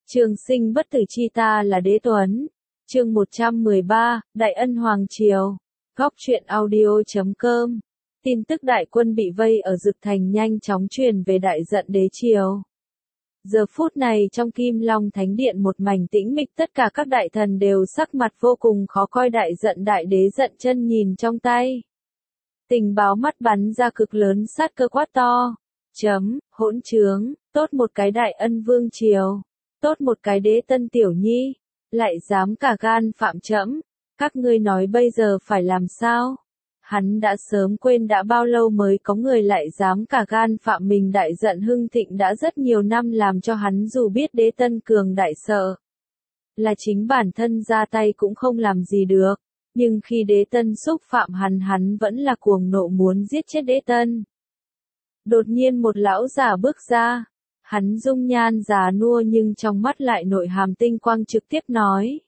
Trường sinh bất tử chi ta là đế tuấn. Chương 113, Đại Ân Hoàng Triều. Góc truyện audio.com. Tin tức đại quân bị vây ở Dực Thành nhanh chóng truyền về Đại Dận Đế Triều. Giờ phút này trong Kim Long Thánh Điện một mảnh tĩnh mịch, tất cả các đại thần đều sắc mặt vô cùng khó coi. Đại Dận Đại Đế giận chân nhìn trong tay. Tình báo mắt bắn ra cực lớn, sát cơ quát to. Hỗn trướng, tốt một cái Đại Ân Vương Triều. Tốt một cái Đế Tân Tiểu Nhi. Lại dám cả gan phạm trẫm. Các ngươi nói bây giờ phải làm sao? Hắn đã sớm quên đã bao lâu mới có người lại dám cả gan phạm mình. Đại Dận hưng thịnh đã rất nhiều năm, làm cho hắn dù biết Đế Tân cường đại sợ là chính bản thân ra tay cũng không làm gì được. Nhưng khi Đế Tân xúc phạm hắn vẫn là cuồng nộ muốn giết chết Đế Tân. Đột nhiên một lão giả bước ra. Hắn dung nhan già nua nhưng trong mắt lại nội hàm tinh quang, trực tiếp nói.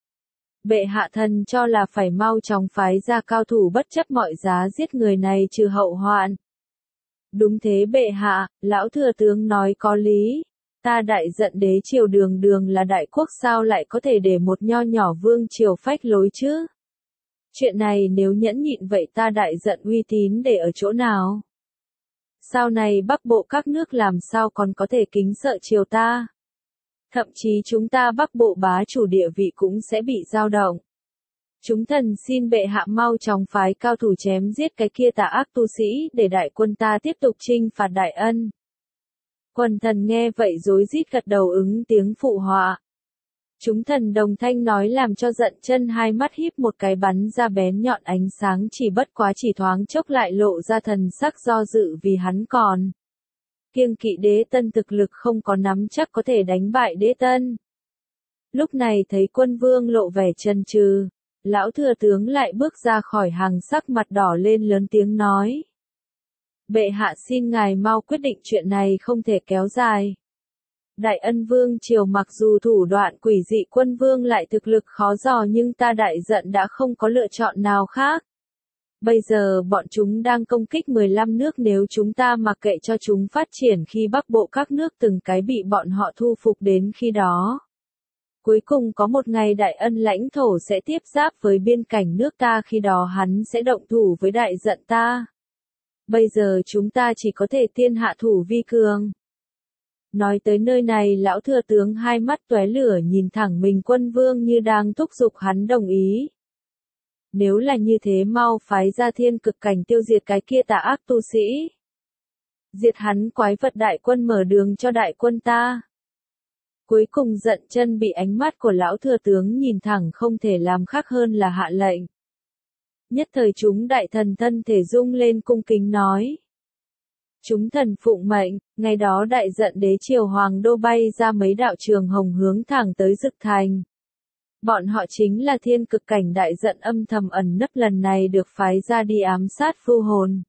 Bệ hạ thần cho là phải mau chóng phái ra cao thủ bất chấp mọi giá giết người này trừ hậu hoạn. Đúng thế bệ hạ, lão thừa tướng nói có lý. Ta Đại Dận Đế Triều đường đường là đại quốc, sao lại có thể để một nho nhỏ vương triều phách lối chứ? Chuyện này nếu nhẫn nhịn vậy ta Đại Dận uy tín để ở chỗ nào? Sau này Bắc Bộ các nước làm sao còn có thể kính sợ triều ta? Thậm chí chúng ta Bắc Bộ bá chủ địa vị cũng sẽ bị dao động. Chúng thần xin bệ hạ mau chóng phái cao thủ chém giết cái kia tà ác tu sĩ, để đại quân ta tiếp tục chinh phạt Đại Ân. Quần thần nghe vậy rối rít gật đầu ứng tiếng phụ họa. Chúng thần đồng thanh nói làm cho Dận chân hai mắt híp một cái, bắn ra bén nhọn ánh sáng, chỉ bất quá chỉ thoáng chốc lại lộ ra thần sắc do dự, vì hắn còn kiêng kỵ Đế Tân thực lực không có nắm chắc có thể đánh bại Đế Tân. Lúc này thấy quân vương lộ vẻ chần chừ, lão thừa tướng lại bước ra khỏi hàng, sắc mặt đỏ lên lớn tiếng nói. Bệ hạ xin ngài mau quyết định, chuyện này không thể kéo dài. Đại Ân Vương Triều mặc dù thủ đoạn quỷ dị, quân vương lại thực lực khó dò, nhưng ta Đại Dận đã không có lựa chọn nào khác. Bây giờ bọn chúng đang công kích 15 nước, nếu chúng ta mặc kệ cho chúng phát triển, khi Bắc Bộ các nước từng cái bị bọn họ thu phục, đến khi đó cuối cùng có một ngày Đại Ân lãnh thổ sẽ tiếp giáp với biên cảnh nước ta, khi đó hắn sẽ động thủ với Đại Dận ta. Bây giờ chúng ta chỉ có thể tiên hạ thủ vi cường. Nói tới nơi này lão thừa tướng hai mắt tóe lửa nhìn thẳng mình quân vương như đang thúc giục hắn đồng ý. Nếu là như thế, mau phái ra thiên cực cảnh tiêu diệt cái kia tà ác tu sĩ. Diệt hắn quái vật, đại quân mở đường cho đại quân ta. Cuối cùng Dận chân bị ánh mắt của lão thừa tướng nhìn thẳng, không thể làm khác hơn là hạ lệnh. Nhất thời chúng đại thần thân thể rung lên, cung kính nói. Chúng thần phụng mệnh. Ngày đó Đại Dận Đế Triều Hoàng đô bay ra mấy đạo trường hồng hướng thẳng tới Dực Thành. Bọn họ chính là thiên cực cảnh Đại Dận âm thầm ẩn nấp, lần này được phái ra đi ám sát Vưu Hồn.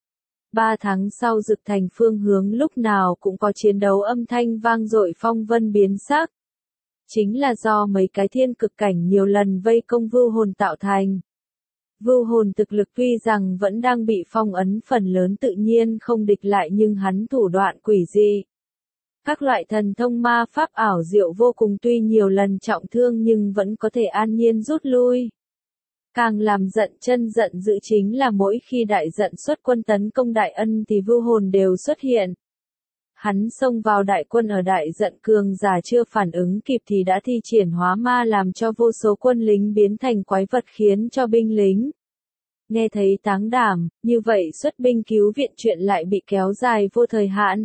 3 tháng sau, Dực Thành phương hướng lúc nào cũng có chiến đấu âm thanh vang dội, phong vân biến sắc. Chính là do mấy cái thiên cực cảnh nhiều lần vây công Vưu Hồn tạo thành. Vưu Hồn thực lực tuy rằng vẫn đang bị phong ấn, phần lớn tự nhiên không địch lại, nhưng hắn thủ đoạn quỷ dị. Các loại thần thông ma pháp ảo diệu vô cùng, tuy nhiều lần trọng thương nhưng vẫn có thể an nhiên rút lui. Càng làm Dận chân giận dữ chính là mỗi khi Đại Dận xuất quân tấn công Đại Ân thì Vưu Hồn đều xuất hiện. Hắn xông vào đại quân ở Đại Dận, cường giả chưa phản ứng kịp thì đã thi triển hóa ma, làm cho vô số quân lính biến thành quái vật, khiến cho binh lính nghe thấy táng đảm. Như vậy xuất binh cứu viện chuyện lại bị kéo dài vô thời hạn.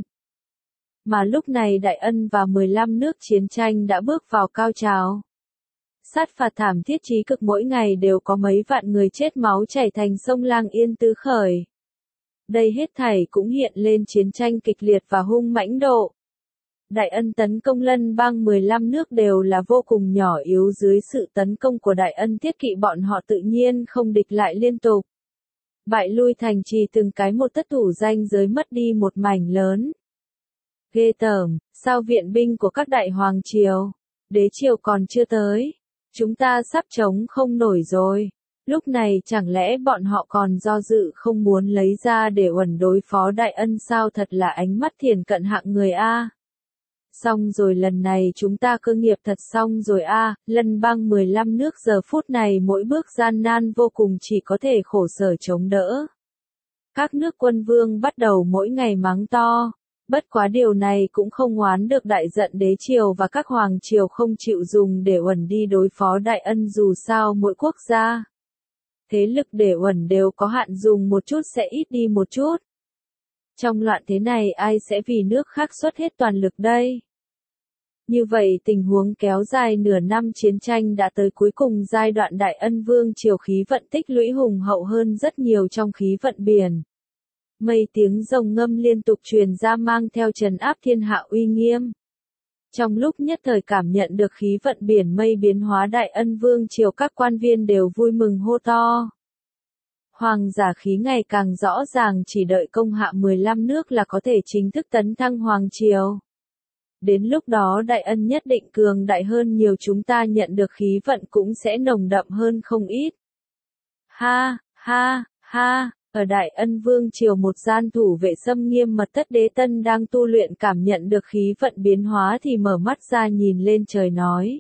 Mà lúc này Đại Ân và 15 nước chiến tranh đã bước vào cao trào. Sát phạt thảm thiết chí cực, mỗi ngày đều có mấy vạn người chết, máu chảy thành sông Lang Yên tứ khởi. Đây hết thảy cũng hiện lên chiến tranh kịch liệt và hung mãnh độ. Đại Ân tấn công Lân Bang, 15 nước đều là vô cùng nhỏ yếu, dưới sự tấn công của Đại Ân thiết kỵ bọn họ tự nhiên không địch lại, liên tục bại lui thành trì từng cái một, tất thủ danh giới mất đi một mảnh lớn. Ghê tởm, sao viện binh của các đại hoàng triều, đế triều còn chưa tới? Chúng ta sắp chống không nổi rồi. Lúc này chẳng lẽ bọn họ còn do dự không muốn lấy ra để uẩn đối phó Đại Ân sao? Thật là ánh mắt thiền cận hạng người a. Xong rồi lần này chúng ta cơ nghiệp thật xong rồi a, lân bang 15 nước giờ phút này mỗi bước gian nan vô cùng chỉ có thể khổ sở chống đỡ. Các nước quân vương bắt đầu mỗi ngày mắng to. Bất quá điều này cũng không oán được đại giận đế triều và các hoàng triều không chịu dùng để uẩn đi đối phó đại ân, dù sao mỗi quốc gia. Thế lực để uẩn đều có hạn, dùng một chút sẽ ít đi một chút. Trong loạn thế này ai sẽ vì nước khác xuất hết toàn lực đây? Như vậy tình huống kéo dài nửa năm chiến tranh đã tới cuối cùng giai đoạn đại ân vương triều khí vận tích lũy hùng hậu hơn rất nhiều trong khí vận biển. Mây tiếng rồng ngâm liên tục truyền ra mang theo trấn áp thiên hạ uy nghiêm. Trong lúc nhất thời cảm nhận được khí vận biển mây biến hóa đại ân vương triều các quan viên đều vui mừng hô to. Hoàng giả khí ngày càng rõ ràng, chỉ đợi công hạ 15 nước là có thể chính thức tấn thăng hoàng triều. Đến lúc đó đại ân nhất định cường đại hơn nhiều, chúng ta nhận được khí vận cũng sẽ nồng đậm hơn không ít. Ha, ha, ha, ở đại ân vương triều một gian thủ vệ xâm nghiêm mật thất đế tân đang tu luyện cảm nhận được khí vận biến hóa thì mở mắt ra nhìn lên trời nói.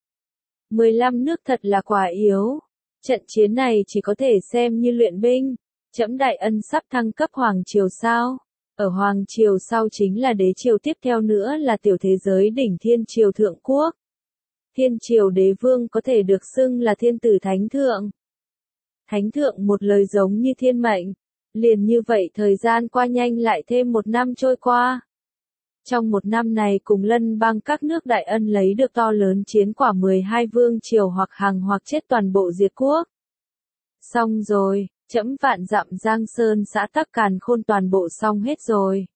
15 nước thật là quá yếu. Trận chiến này chỉ có thể xem như luyện binh. Trẫm đại ân sắp thăng cấp hoàng triều sao? Ở hoàng triều sau chính là đế triều, tiếp theo nữa là tiểu thế giới đỉnh thiên triều thượng quốc. Thiên triều đế vương có thể được xưng là thiên tử thánh thượng. Thánh thượng một lời giống như thiên mệnh. Liền như vậy thời gian qua nhanh, lại thêm một năm trôi qua. Trong một năm này cùng lân bang các nước đại ân lấy được to lớn chiến quả, 12 vương triều hoặc hàng hoặc chết toàn bộ diệt quốc. Xong rồi, trẫm vạn dặm giang sơn xã tắc càn khôn toàn bộ xong hết rồi.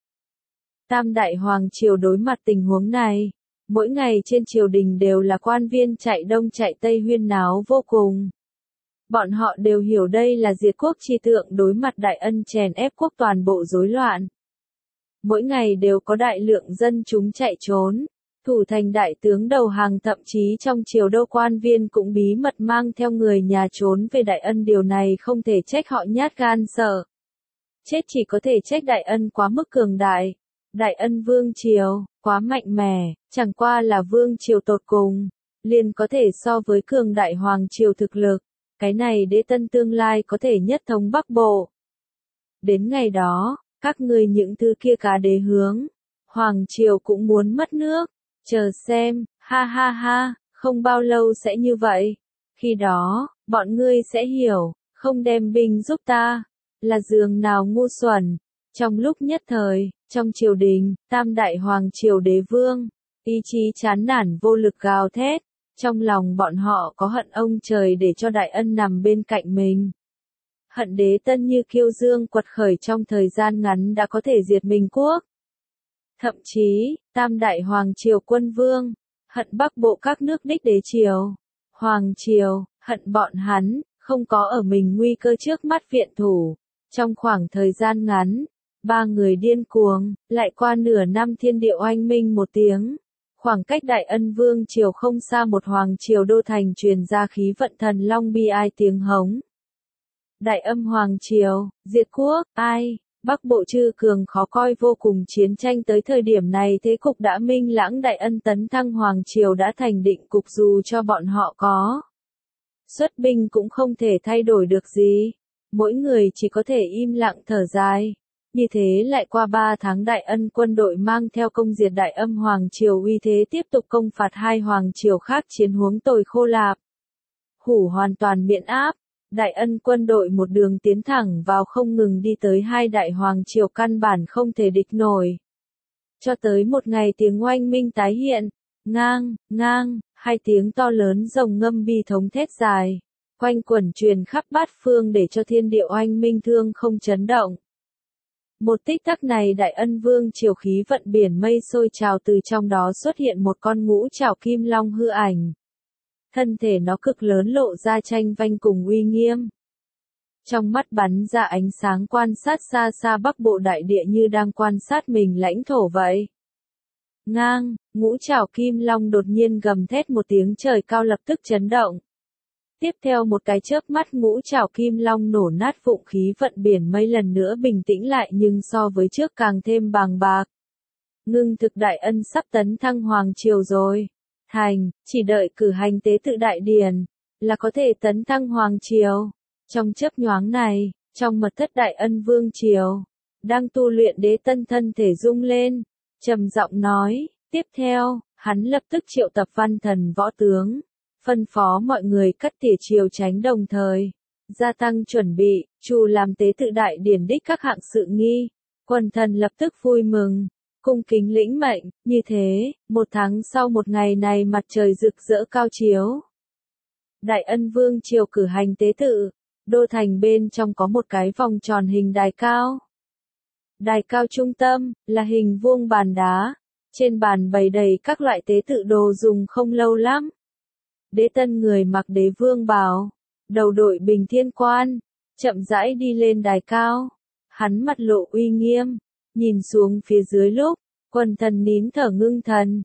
Tam đại hoàng triều đối mặt tình huống này, mỗi ngày trên triều đình đều là quan viên chạy đông chạy tây huyên náo vô cùng. Bọn họ đều hiểu đây là diệt quốc chi tượng, đối mặt đại ân chèn ép quốc toàn bộ rối loạn. Mỗi ngày đều có đại lượng dân chúng chạy trốn, thủ thành đại tướng đầu hàng, thậm chí trong triều đô quan viên cũng bí mật mang theo người nhà trốn về đại ân, điều này không thể trách họ nhát gan sợ. Chết chỉ có thể trách đại ân quá mức cường đại. Đại ân vương triều, quá mạnh mẽ, chẳng qua là vương triều tột cùng, liền có thể so với cường đại hoàng triều thực lực. Cái này đế tân tương lai có thể nhất thống Bắc Bộ. Đến ngày đó, các ngươi những thứ kia cá đế hướng, hoàng triều cũng muốn mất nước. Chờ xem, ha ha ha, không bao lâu sẽ như vậy. Khi đó, bọn ngươi sẽ hiểu, không đem binh giúp ta, là giường nào ngu xuẩn. Trong lúc nhất thời, trong triều đình, tam đại hoàng triều đế vương, ý chí chán nản vô lực gào thét. Trong lòng bọn họ có hận ông trời để cho đại ân nằm bên cạnh mình. Hận đế tân như kiêu dương quật khởi trong thời gian ngắn đã có thể diệt Minh quốc. Thậm chí, tam đại hoàng triều quân vương, hận Bắc Bộ các nước đích đế triều, hoàng triều, hận bọn hắn, không có ở mình nguy cơ trước mắt viện thủ. Trong khoảng thời gian ngắn, ba người điên cuồng, lại qua nửa năm thiên địa oanh minh một tiếng. Khoảng cách đại ân vương triều không xa một hoàng triều đô thành truyền ra khí vận thần long bi ai tiếng hống. Đại âm hoàng triều, diệt quốc, ai, Bắc Bộ chư cường khó coi vô cùng, chiến tranh tới thời điểm này thế cục đã minh lãng, đại ân tấn thăng hoàng triều đã thành định cục, dù cho bọn họ có xuất binh cũng không thể thay đổi được gì. Mỗi người chỉ có thể im lặng thở dài. Như thế lại qua 3 tháng đại ân quân đội mang theo công diệt đại âm hoàng triều, uy thế tiếp tục công phạt hai hoàng triều khác, chiến huống tồi khô lạp. Hủ hoàn toàn miễn áp, đại ân quân đội một đường tiến thẳng vào, không ngừng đi tới hai đại hoàng triều căn bản không thể địch nổi. Cho tới một ngày tiếng oanh minh tái hiện, ngang, ngang, hai tiếng to lớn rồng ngâm bi thống thét dài, quanh quẩn truyền khắp bát phương để cho thiên địa oanh minh thương không chấn động. Một tích tắc này đại ân vương triều khí vận biển mây sôi trào, từ trong đó xuất hiện một con ngũ trảo kim long hư ảnh. Thân thể nó cực lớn lộ ra tranh vanh cùng uy nghiêm. Trong mắt bắn ra ánh sáng quan sát xa xa Bắc Bộ đại địa như đang quan sát mình lãnh thổ vậy. Ngang, ngũ trảo kim long đột nhiên gầm thét một tiếng, trời cao lập tức chấn động. Tiếp theo một cái chớp mắt ngũ trảo kim long nổ nát vụn, khí vận biển mây lần nữa bình tĩnh lại, nhưng so với trước càng thêm bàng bạc. ngưng thực đại ân sắp tấn thăng hoàng triều rồi. Thành, chỉ đợi cử hành tế tự đại điển, là có thể tấn thăng hoàng triều. Trong chớp nhoáng này, trong mật thất đại ân vương triều, đang tu luyện Đế Tân thân thể rung lên, trầm giọng nói, tiếp theo, hắn lập tức triệu tập văn thần võ tướng, phân phó mọi người cắt tỉa triều tránh đồng thời, gia tăng chuẩn bị, chủ làm tế tự đại điển đích các hạng sự nghi. Quần thần lập tức vui mừng, cung kính lĩnh mệnh, như thế, 1 tháng sau một ngày này mặt trời rực rỡ cao chiếu. Đại ân vương triều cử hành tế tự, đô thành bên trong có một cái vòng tròn hình đài cao. Đài cao trung tâm, là hình vuông bàn đá, trên bàn bày đầy các loại tế tự đồ dùng không lâu lắm. Đế Tân người mặc đế vương bào, đầu đội bình thiên quan, chậm rãi đi lên đài cao. Hắn mặt lộ uy nghiêm, nhìn xuống phía dưới lúc, quần thần nín thở ngưng thần.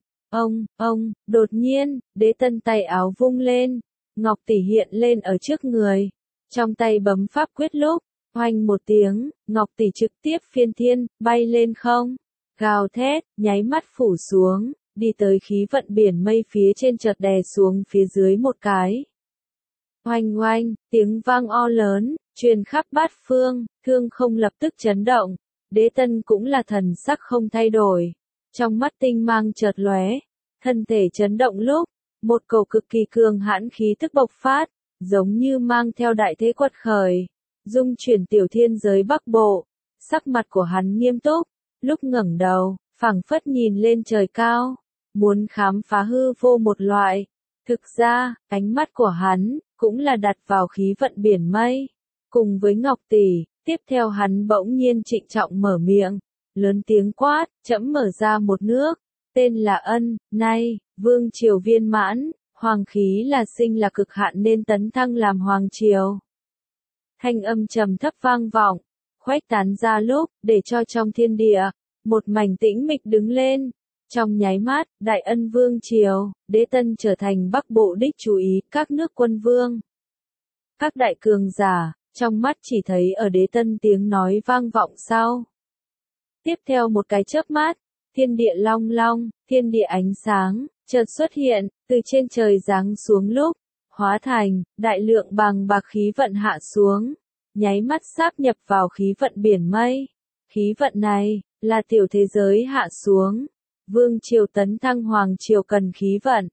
Đột nhiên, Đế Tân tay áo vung lên, ngọc tỷ hiện lên ở trước người, trong tay bấm pháp quyết lúc, oanh một tiếng, ngọc tỷ trực tiếp phiên thiên, bay lên không, gào thét, nháy mắt phủ xuống, đi tới khí vận biển mây phía trên chợt đè xuống phía dưới một cái. Oanh oanh, tiếng vang o lớn, truyền khắp bát phương, thương không lập tức chấn động. Đế Tân cũng là thần sắc không thay đổi, trong mắt tinh mang chợt lóe, thân thể chấn động lúc, một cầu cực kỳ cường hãn khí tức bộc phát, giống như mang theo đại thế quật khởi, dung chuyển tiểu thiên giới Bắc Bộ. Sắc mặt của hắn nghiêm túc, lúc ngẩng đầu, phảng phất nhìn lên trời cao, muốn khám phá hư vô một loại. Thực ra, ánh mắt của hắn cũng là đặt vào khí vận biển mây, cùng với ngọc tỷ. Tiếp theo hắn bỗng nhiên trịnh trọng mở miệng, lớn tiếng quát, trẫm mở ra một nước, tên là Ân, nay, vương triều viên mãn, hoàng khí là sinh là cực hạn nên tấn thăng làm hoàng triều. Thanh âm trầm thấp vang vọng, khuếch tán ra lúc, để cho trong thiên địa, một mảnh tĩnh mịch đứng lên. Trong nháy mắt, đại ân vương triều, Đế Tân trở thành Bắc Bộ đích chú ý các nước quân vương. Các đại cường giả, trong mắt chỉ thấy ở Đế Tân tiếng nói vang vọng sau. Tiếp theo một cái chớp mắt, thiên địa long long, thiên địa ánh sáng, chợt xuất hiện, từ trên trời giáng xuống lúc, hóa thành, đại lượng bằng bạc khí vận hạ xuống, nháy mắt sáp nhập vào khí vận biển mây. Khí vận này, là tiểu thế giới hạ xuống. Vương triều tấn thăng hoàng triều cần khí vận.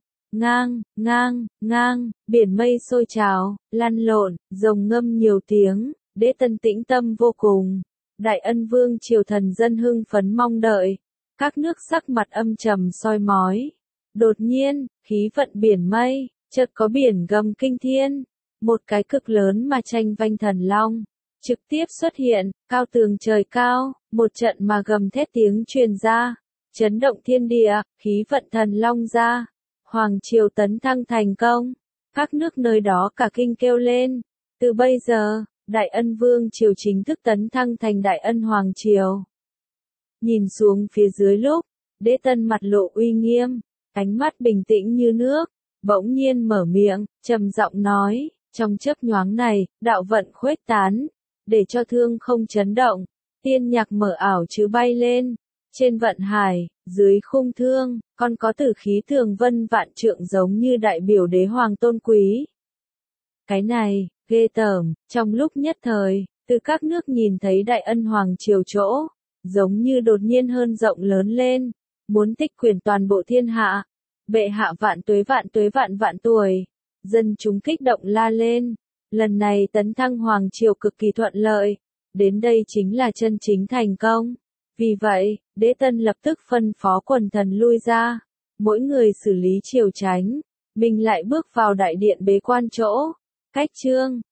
Ngang, biển mây sôi trào, lăn lộn, rồng ngâm nhiều tiếng, Đế Tân tĩnh tâm vô cùng. Đại ân vương triều thần dân hưng phấn mong đợi, các nước sắc mặt âm trầm soi mói. Đột nhiên, khí vận biển mây, chợt có biển gầm kinh thiên, một cái cực lớn mà tranh vanh thần long, trực tiếp xuất hiện, cao tường trời cao, một trận mà gầm thét tiếng truyền ra, chấn động thiên địa, khí vận thần long ra. Hoàng triều tấn thăng thành công, các nước nơi đó cả kinh kêu lên. Từ bây giờ, Đại Ân Vương triều chính thức tấn thăng thành Đại Ân Hoàng triều. Nhìn xuống phía dưới lúc, Đế Tân mặt lộ uy nghiêm, ánh mắt bình tĩnh như nước, bỗng nhiên mở miệng, trầm giọng nói, trong chớp nhoáng này, đạo vận khuếch tán, để cho thương không chấn động, tiên nhạc mở ảo chứ bay lên. Trên vận hải, dưới khung thương, còn có tử khí thường vân vạn trượng giống như đại biểu đế hoàng tôn quý. Cái này, ghê tởm, trong lúc nhất thời, từ các nước nhìn thấy Đại Ân Hoàng triều chỗ, giống như đột nhiên hơn rộng lớn lên, muốn tích quyền toàn bộ thiên hạ. Bệ hạ vạn tuế vạn tuổi, dân chúng kích động la lên, lần này tấn thăng hoàng triều cực kỳ thuận lợi, đến đây chính là chân chính thành công. Vì vậy, Đế Tân lập tức phân phó quần thần lui ra, mỗi người xử lý triều tránh, mình lại bước vào đại điện bế quan chỗ. Cách chương